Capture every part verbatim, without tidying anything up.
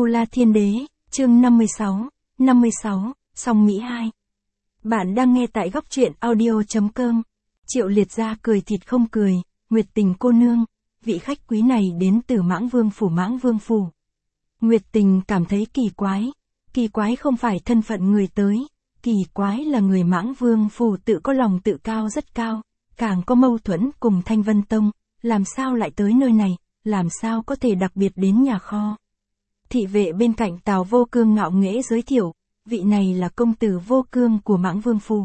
La Thiên Đế, chương năm mươi sáu, năm mươi sáu, Song Mỹ hai. Bạn đang nghe tại góc truyện audio.com. Triệu Liệt ra cười thịt không cười, Nguyệt Tình cô nương, vị khách quý này đến từ Mãng Vương phủ Mãng Vương phủ. Nguyệt Tình cảm thấy kỳ quái, kỳ quái không phải thân phận người tới, kỳ quái là người Mãng Vương phủ tự có lòng tự cao rất cao, càng có mâu thuẫn cùng Thanh Vân Tông, làm sao lại tới nơi này, làm sao có thể đặc biệt đến nhà kho. Thị vệ bên cạnh Tào Vô Cương ngạo nghễ giới thiệu, vị này là công tử Vô Cương của Mãng Vương phủ.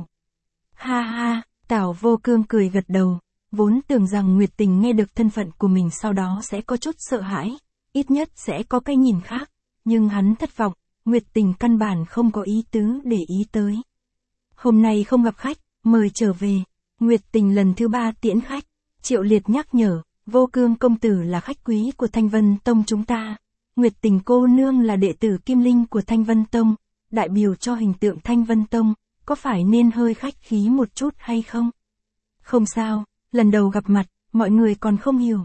Ha ha, Tào Vô Cương cười gật đầu, vốn tưởng rằng Nguyệt Tình nghe được thân phận của mình sau đó sẽ có chút sợ hãi, ít nhất sẽ có cái nhìn khác, nhưng hắn thất vọng, Nguyệt Tình căn bản không có ý tứ để ý tới. Hôm nay không gặp khách, mời trở về. Nguyệt Tình lần thứ ba tiễn khách, Triệu Liệt nhắc nhở, Vô Cương công tử là khách quý của Thanh Vân Tông chúng ta. Nguyệt Tình cô nương là đệ tử Kim Linh của Thanh Vân Tông, đại biểu cho hình tượng Thanh Vân Tông, có phải nên hơi khách khí một chút hay không? Không sao, lần đầu gặp mặt, mọi người còn không hiểu.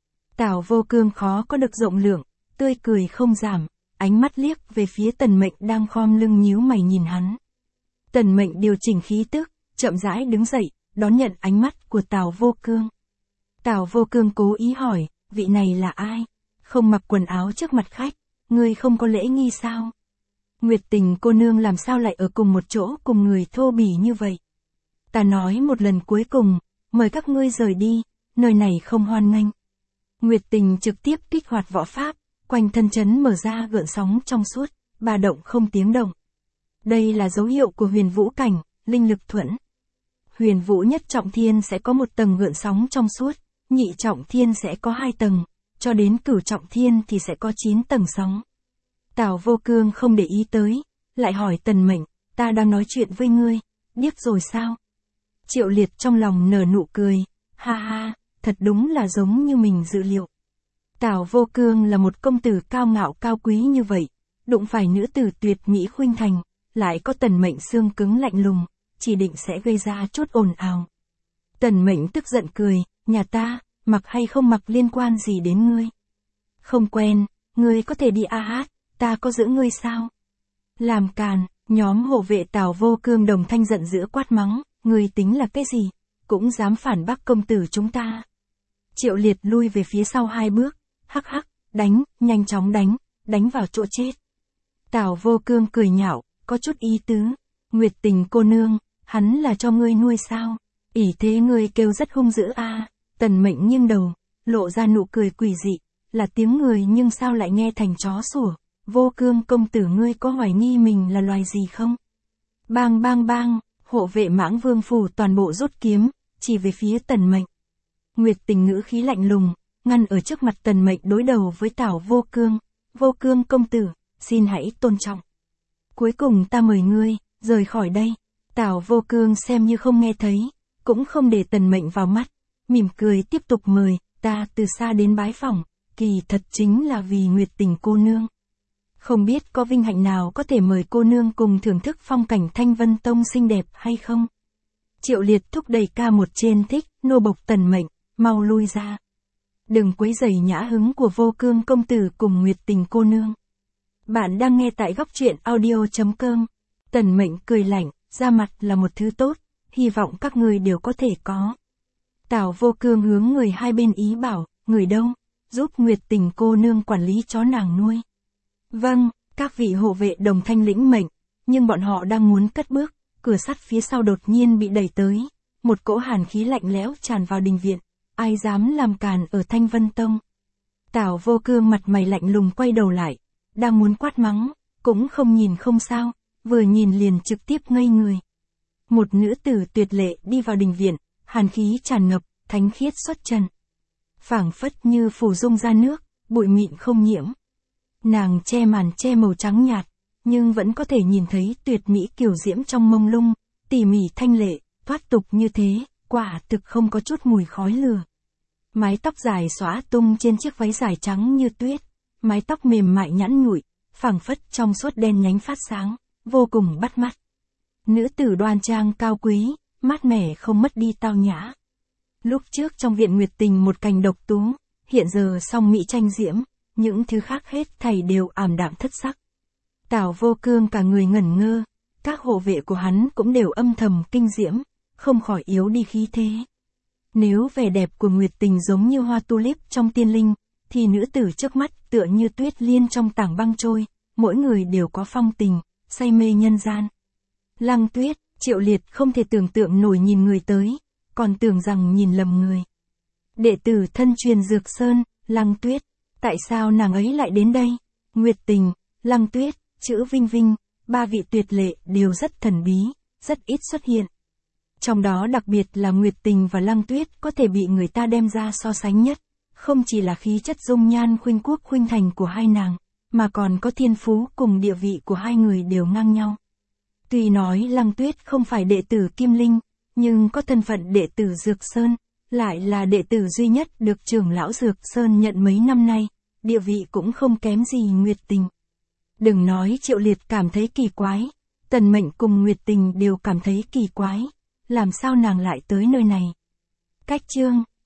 Tào Vô Cương khó có được rộng lượng, tươi cười không giảm, ánh mắt liếc về phía Tần Mệnh đang khom lưng nhíu mày nhìn hắn. Tần Mệnh điều chỉnh khí tức, chậm rãi đứng dậy, đón nhận ánh mắt của Tào Vô Cương. Tào Vô Cương cố ý hỏi, vị này là ai? Không mặc quần áo trước mặt khách, ngươi không có lễ nghi sao? Nguyệt Tình cô nương làm sao lại ở cùng một chỗ cùng người thô bỉ như vậy? Ta nói một lần cuối cùng, mời các ngươi rời đi, nơi này không hoan nghênh. Nguyệt Tình trực tiếp kích hoạt võ pháp, quanh thân chấn mở ra gợn sóng trong suốt, ba động không tiếng động. Đây là dấu hiệu của huyền vũ cảnh, linh lực thuẫn. Huyền vũ nhất trọng thiên sẽ có một tầng gợn sóng trong suốt, nhị trọng thiên sẽ có hai tầng, cho đến cửu trọng thiên thì sẽ có chín tầng sóng. Tào Vô Cương không để ý tới, lại hỏi Tần Mệnh, ta đang nói chuyện với ngươi, điếc rồi sao? Triệu Liệt trong lòng nở nụ cười, ha ha, thật đúng là giống như mình dự liệu. Tào Vô Cương là một công tử cao ngạo cao quý như vậy, đụng phải nữ tử tuyệt mỹ khuynh thành, lại có Tần Mệnh xương cứng lạnh lùng, chỉ định sẽ gây ra chút ồn ào. Tần Mệnh tức giận cười, nhà ta, mặc hay không mặc liên quan gì đến ngươi? Không quen, ngươi có thể đi a hát, ta có giữ ngươi sao? Làm càn, nhóm hộ vệ Tào Vô Cương đồng thanh giận dữ quát mắng, ngươi tính là cái gì? Cũng dám phản bác công tử chúng ta. Triệu Liệt lui về phía sau hai bước, hắc hắc, đánh, nhanh chóng đánh, đánh vào chỗ chết. Tào Vô Cương cười nhạo, có chút ý tứ, Nguyệt Tình cô nương, hắn là cho ngươi nuôi sao? ỷ thế ngươi kêu rất hung dữ a. À. Tần Mệnh nghiêng đầu, lộ ra nụ cười quỷ dị, là tiếng người nhưng sao lại nghe thành chó sủa, Vô Cương công tử ngươi có hoài nghi mình là loài gì không? Bang bang bang, hộ vệ Mãng Vương phủ toàn bộ rút kiếm, chỉ về phía Tần Mệnh. Nguyệt Tình ngữ khí lạnh lùng, ngăn ở trước mặt Tần Mệnh đối đầu với Tào Vô Cương, Vô Cương công tử, xin hãy tôn trọng. Cuối cùng ta mời ngươi, rời khỏi đây. Tào Vô Cương xem như không nghe thấy, cũng không để Tần Mệnh vào mắt, mỉm cười tiếp tục mời, ta từ xa đến bái phỏng, kỳ thật chính là vì Nguyệt Tình cô nương. Không biết có vinh hạnh nào có thể mời cô nương cùng thưởng thức phong cảnh Thanh Vân Tông xinh đẹp hay không? Triệu Liệt thúc đẩy ca một trên thích, nô bộc Tần Mệnh, mau lui ra. Đừng quấy rầy nhã hứng của Vô Cương công tử cùng Nguyệt Tình cô nương. Bạn đang nghe tại góc truyện audio.com. Tần Mệnh cười lạnh, ra mặt là một thứ tốt, hy vọng các người đều có thể có. Tào Vô Cương hướng người hai bên ý bảo, người đâu, giúp Nguyệt Tình cô nương quản lý chó nàng nuôi. Vâng, các vị hộ vệ đồng thanh lĩnh mệnh, nhưng bọn họ đang muốn cất bước, cửa sắt phía sau đột nhiên bị đẩy tới, một cỗ hàn khí lạnh lẽo tràn vào đình viện, ai dám làm càn ở Thanh Vân Tông. Tào Vô Cương mặt mày lạnh lùng quay đầu lại, đang muốn quát mắng, cũng không nhìn không sao, vừa nhìn liền trực tiếp ngây người. Một nữ tử tuyệt lệ đi vào đình viện, hàn khí tràn ngập, thánh khiết xuất trần. Phảng phất như phủ dung ra nước, bụi mịn không nhiễm. Nàng che màn che màu trắng nhạt, nhưng vẫn có thể nhìn thấy tuyệt mỹ kiều diễm trong mông lung, tỉ mỉ thanh lệ, thoát tục như thế, quả thực không có chút mùi khói lửa. Mái tóc dài xõa tung trên chiếc váy dài trắng như tuyết, mái tóc mềm mại nhẵn nhụi, phảng phất trong suốt đen nhánh phát sáng, vô cùng bắt mắt. Nữ tử đoan trang cao quý, mát mẻ không mất đi tao nhã. Lúc trước trong viện Nguyệt Tình một cành độc tú, hiện giờ song mỹ tranh diễm, những thứ khác hết thảy đều ảm đạm thất sắc. Tào Vô Cương cả người ngẩn ngơ, các hộ vệ của hắn cũng đều âm thầm kinh diễm, không khỏi yếu đi khí thế. Nếu vẻ đẹp của Nguyệt Tình giống như hoa tulip trong tiên linh, thì nữ tử trước mắt tựa như tuyết liên trong tảng băng trôi, mỗi người đều có phong tình, say mê nhân gian. Lăng Tuyết, Triệu Liệt không thể tưởng tượng nổi nhìn người tới, còn tưởng rằng nhìn lầm người. Đệ tử thân truyền Dược Sơn, Lăng Tuyết, tại sao nàng ấy lại đến đây? Nguyệt Tình, Lăng Tuyết, chữ Vinh Vinh, ba vị tuyệt lệ đều rất thần bí, rất ít xuất hiện. Trong đó đặc biệt là Nguyệt Tình và Lăng Tuyết có thể bị người ta đem ra so sánh nhất, không chỉ là khí chất dung nhan khuynh quốc khuynh thành của hai nàng, mà còn có thiên phú cùng địa vị của hai người đều ngang nhau. Tuy nói Lăng Tuyết không phải đệ tử Kim Linh, nhưng có thân phận đệ tử Dược Sơn, lại là đệ tử duy nhất được trưởng lão Dược Sơn nhận mấy năm nay, địa vị cũng không kém gì Nguyệt Tình. Đừng nói Triệu Liệt cảm thấy kỳ quái, Tần Mệnh cùng Nguyệt Tình đều cảm thấy kỳ quái, làm sao nàng lại tới nơi này. Cách chương